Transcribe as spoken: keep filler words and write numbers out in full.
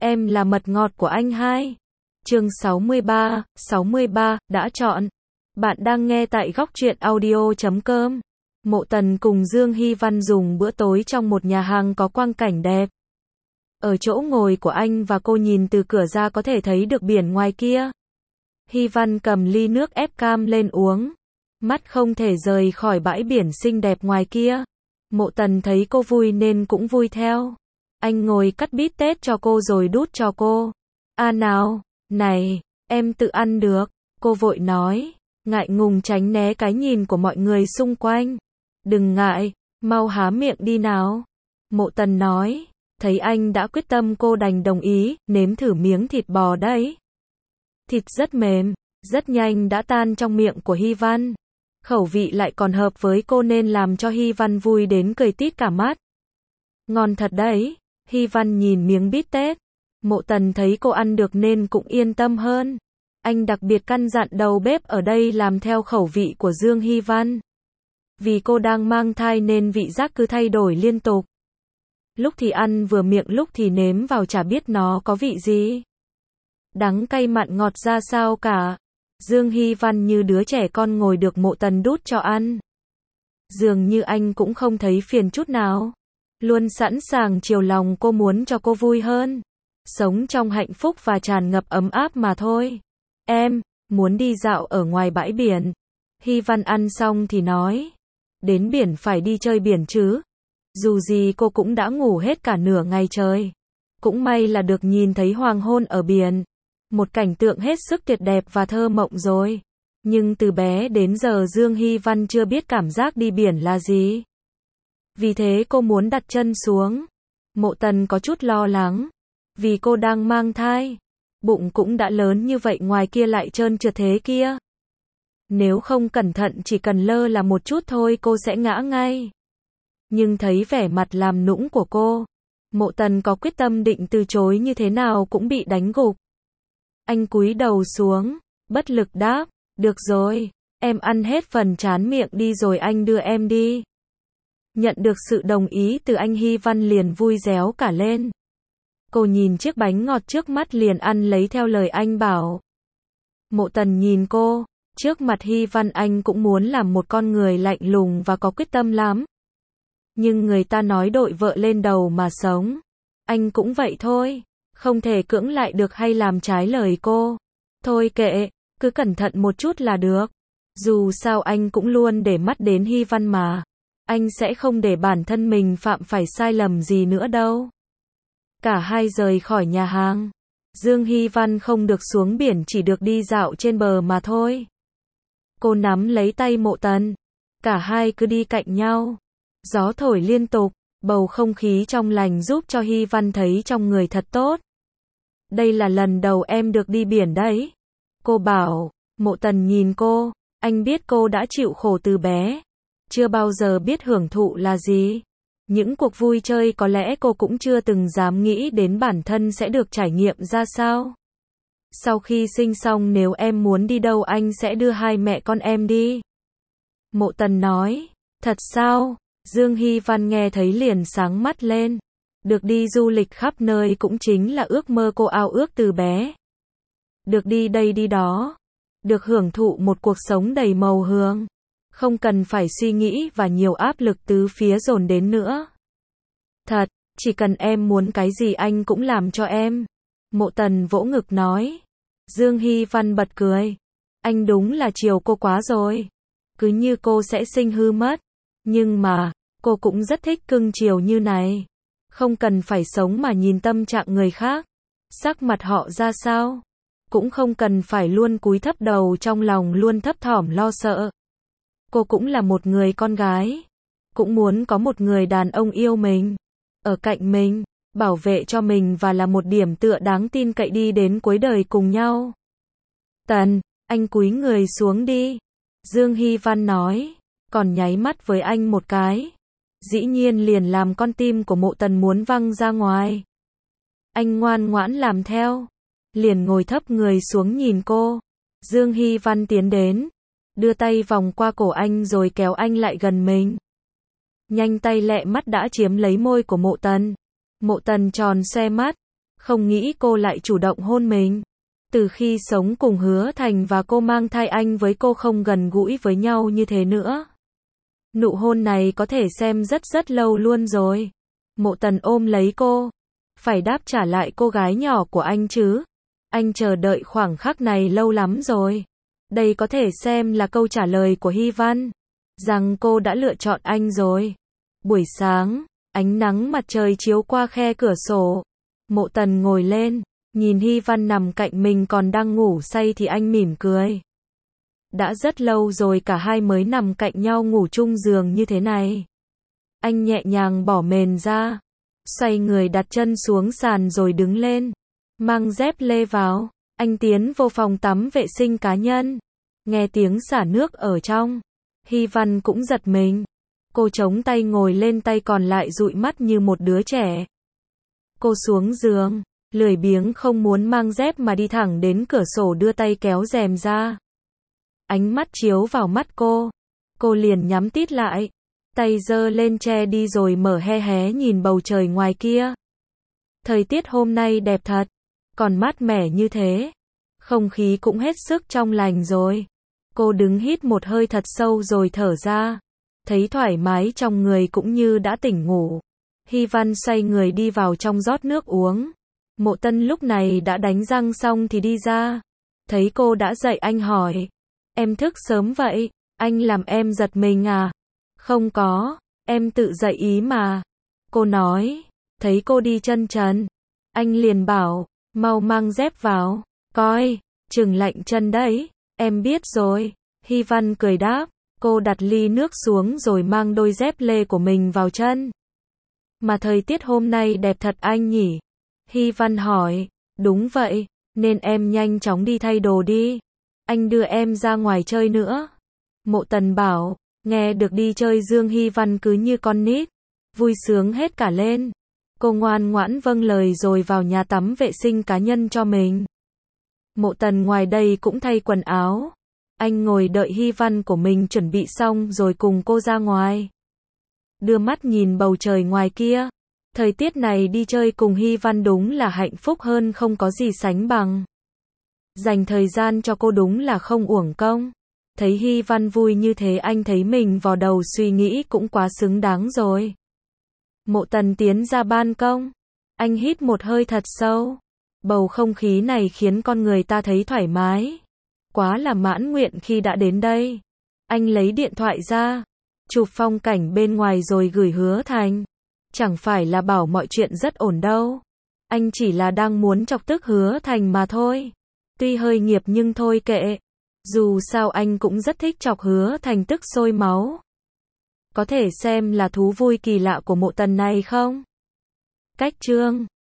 em là mật ngọt của anh hai. Chương sáu mươi ba, sáu mươi ba, đã chọn. Bạn đang nghe tại góc truyện audio chấm com. Mộ Tần cùng Dương Hy Văn dùng bữa tối trong một nhà hàng có quang cảnh đẹp. Ở chỗ ngồi của anh và cô nhìn từ cửa ra có thể thấy được biển ngoài kia. Hy Văn cầm ly nước ép cam lên uống. Mắt không thể rời khỏi bãi biển xinh đẹp ngoài kia. Mộ Tần thấy cô vui nên cũng vui theo. Anh ngồi cắt bít tết cho cô rồi đút cho cô. À nào, này, em tự ăn được. Cô vội nói, ngại ngùng tránh né cái nhìn của mọi người xung quanh. Đừng ngại, mau há miệng đi nào. Mộ Tần nói, thấy anh đã quyết tâm cô đành đồng ý, nếm thử miếng thịt bò đấy. Thịt rất mềm, rất nhanh đã tan trong miệng của Hy Văn. Khẩu vị lại còn hợp với cô nên làm cho Hy Văn vui đến cười tít cả mắt. Ngon thật đấy. Hy Văn nhìn miếng bít tết. Mộ Tần thấy cô ăn được nên cũng yên tâm hơn. Anh đặc biệt căn dặn đầu bếp ở đây làm theo khẩu vị của Dương Hy Văn. Vì cô đang mang thai nên vị giác cứ thay đổi liên tục. Lúc thì ăn vừa miệng, lúc thì nếm vào chả biết nó có vị gì. Đắng cay mặn ngọt ra sao cả. Dương Hy Văn như đứa trẻ con ngồi được Mộ Tần đút cho ăn. Dường như anh cũng không thấy phiền chút nào. Luôn sẵn sàng chiều lòng cô, muốn cho cô vui hơn. Sống trong hạnh phúc và tràn ngập ấm áp mà thôi. Em, muốn đi dạo ở ngoài bãi biển. Hy Văn ăn xong thì nói. Đến biển phải đi chơi biển chứ. Dù gì cô cũng đã ngủ hết cả nửa ngày trời. Cũng may là được nhìn thấy hoàng hôn ở biển. Một cảnh tượng hết sức tuyệt đẹp và thơ mộng rồi. Nhưng từ bé đến giờ Dương Hy Văn chưa biết cảm giác đi biển là gì. Vì thế cô muốn đặt chân xuống. Mộ Tần có chút lo lắng. Vì cô đang mang thai. Bụng cũng đã lớn như vậy, ngoài kia lại trơn trượt thế kia. Nếu không cẩn thận chỉ cần lơ là một chút thôi cô sẽ ngã ngay. Nhưng thấy vẻ mặt làm nũng của cô, Mộ Tần có quyết tâm định từ chối như thế nào cũng bị đánh gục. Anh cúi đầu xuống, bất lực đáp, được rồi, em ăn hết phần trán miệng đi rồi anh đưa em đi. Nhận được sự đồng ý từ anh, Hy Văn liền vui réo cả lên. Cô nhìn chiếc bánh ngọt trước mắt liền ăn lấy theo lời anh bảo. Mộ Tần nhìn cô, trước mặt Hy Văn anh cũng muốn làm một con người lạnh lùng và có quyết tâm lắm. Nhưng người ta nói đội vợ lên đầu mà sống. Anh cũng vậy thôi, không thể cưỡng lại được hay làm trái lời cô. Thôi kệ, cứ cẩn thận một chút là được. Dù sao anh cũng luôn để mắt đến Hy Văn mà. Anh sẽ không để bản thân mình phạm phải sai lầm gì nữa đâu. Cả hai rời khỏi nhà hàng. Dương Hy Văn không được xuống biển, chỉ được đi dạo trên bờ mà thôi. Cô nắm lấy tay Mộ Tần. Cả hai cứ đi cạnh nhau. Gió thổi liên tục, bầu không khí trong lành giúp cho Hy Văn thấy trong người thật tốt. Đây là lần đầu em được đi biển đấy. Cô bảo. Mộ Tần nhìn cô, anh biết cô đã chịu khổ từ bé. Chưa bao giờ biết hưởng thụ là gì. Những cuộc vui chơi có lẽ cô cũng chưa từng dám nghĩ đến bản thân sẽ được trải nghiệm ra sao. Sau khi sinh xong nếu em muốn đi đâu anh sẽ đưa hai mẹ con em đi. Mộ Tần nói, thật sao? Dương Hy Văn nghe thấy liền sáng mắt lên. Được đi du lịch khắp nơi cũng chính là ước mơ cô ao ước từ bé. Được đi đây đi đó. Được hưởng thụ một cuộc sống đầy màu hương. Không cần phải suy nghĩ và nhiều áp lực tứ phía dồn đến nữa. Thật, chỉ cần em muốn cái gì anh cũng làm cho em. Mộ Tần vỗ ngực nói. Dương Hy Văn bật cười. Anh đúng là chiều cô quá rồi. Cứ như cô sẽ sinh hư mất. Nhưng mà, cô cũng rất thích cưng chiều như này. Không cần phải sống mà nhìn tâm trạng người khác. Sắc mặt họ ra sao. Cũng không cần phải luôn cúi thấp đầu, trong lòng luôn thấp thỏm lo sợ. Cô cũng là một người con gái. Cũng muốn có một người đàn ông yêu mình. Ở cạnh mình, bảo vệ cho mình và là một điểm tựa đáng tin cậy đi đến cuối đời cùng nhau. Tần, anh cúi người xuống đi. Dương Hy Văn nói, còn nháy mắt với anh một cái. Dĩ nhiên liền làm con tim của Mộ Tần muốn văng ra ngoài. Anh ngoan ngoãn làm theo. Liền ngồi thấp người xuống nhìn cô. Dương Hy Văn tiến đến. Đưa tay vòng qua cổ anh rồi kéo anh lại gần mình. Nhanh tay lẹ mắt đã chiếm lấy môi của Mộ Tần. Mộ Tần tròn xoe mắt. Không nghĩ cô lại chủ động hôn mình. Từ khi sống cùng Hứa Thành và cô mang thai anh với cô không gần gũi với nhau như thế nữa. Nụ hôn này có thể xem rất rất lâu luôn rồi. Mộ Tần ôm lấy cô. Phải đáp trả lại cô gái nhỏ của anh chứ. Anh chờ đợi khoảng khắc này lâu lắm rồi. Đây có thể xem là câu trả lời của Hy Văn. Rằng cô đã lựa chọn anh rồi. Buổi sáng, ánh nắng mặt trời chiếu qua khe cửa sổ. Mộ Tần ngồi lên, nhìn Hy Văn nằm cạnh mình còn đang ngủ say thì anh mỉm cười. Đã rất lâu rồi cả hai mới nằm cạnh nhau ngủ chung giường như thế này. Anh nhẹ nhàng bỏ mền ra, xoay người đặt chân xuống sàn rồi đứng lên, mang dép lê vào. Anh tiến vô phòng tắm vệ sinh cá nhân, nghe tiếng xả nước ở trong. Hy Văn cũng giật mình. Cô chống tay ngồi lên, tay còn lại dụi mắt như một đứa trẻ. Cô xuống giường, lười biếng không muốn mang dép mà đi thẳng đến cửa sổ đưa tay kéo rèm ra. Ánh mắt chiếu vào mắt cô. Cô liền nhắm tít lại. Tay giơ lên che đi rồi mở hé hé nhìn bầu trời ngoài kia. Thời tiết hôm nay đẹp thật. Còn mát mẻ như thế. Không khí cũng hết sức trong lành rồi. Cô đứng hít một hơi thật sâu rồi thở ra. Thấy thoải mái trong người cũng như đã tỉnh ngủ. Hy Văn xoay người đi vào trong rót nước uống. Mộ Tân lúc này đã đánh răng xong thì đi ra. Thấy cô đã dậy anh hỏi. Em thức sớm vậy, anh làm em giật mình à? Không có, em tự dậy ý mà. Cô nói. Thấy cô đi chân trần. Anh liền bảo, mau mang dép vào. Coi, chừng lạnh chân đấy. Em biết rồi. Hy Văn cười đáp. Cô đặt ly nước xuống rồi mang đôi dép lê của mình vào chân. Mà thời tiết hôm nay đẹp thật anh nhỉ? Hy Văn hỏi. Đúng vậy, nên em nhanh chóng đi thay đồ đi. Anh đưa em ra ngoài chơi nữa. Mộ Tần bảo. Nghe được đi chơi Dương Hy Văn cứ như con nít. Vui sướng hết cả lên. Cô ngoan ngoãn vâng lời rồi vào nhà tắm vệ sinh cá nhân cho mình. Mộ Tần ngoài đây cũng thay quần áo. Anh ngồi đợi Hy Văn của mình chuẩn bị xong rồi cùng cô ra ngoài. Đưa mắt nhìn bầu trời ngoài kia. Thời tiết này đi chơi cùng Hy Văn đúng là hạnh phúc hơn không có gì sánh bằng. Dành thời gian cho cô đúng là không uổng công. Thấy Hy Văn vui như thế anh thấy mình vò đầu suy nghĩ cũng quá xứng đáng rồi. Mộ Tần tiến ra ban công. Anh hít một hơi thật sâu. Bầu không khí này khiến con người ta thấy thoải mái. Quá là mãn nguyện khi đã đến đây. Anh lấy điện thoại ra. Chụp phong cảnh bên ngoài rồi gửi Hứa Thành. Chẳng phải là bảo mọi chuyện rất ổn đâu. Anh chỉ là đang muốn chọc tức Hứa Thành mà thôi. Tuy hơi nghiệp nhưng thôi kệ. Dù sao anh cũng rất thích chọc Hứa Thành tức sôi máu. Có thể xem là thú vui kỳ lạ của Mộ Tần này không? Cách chương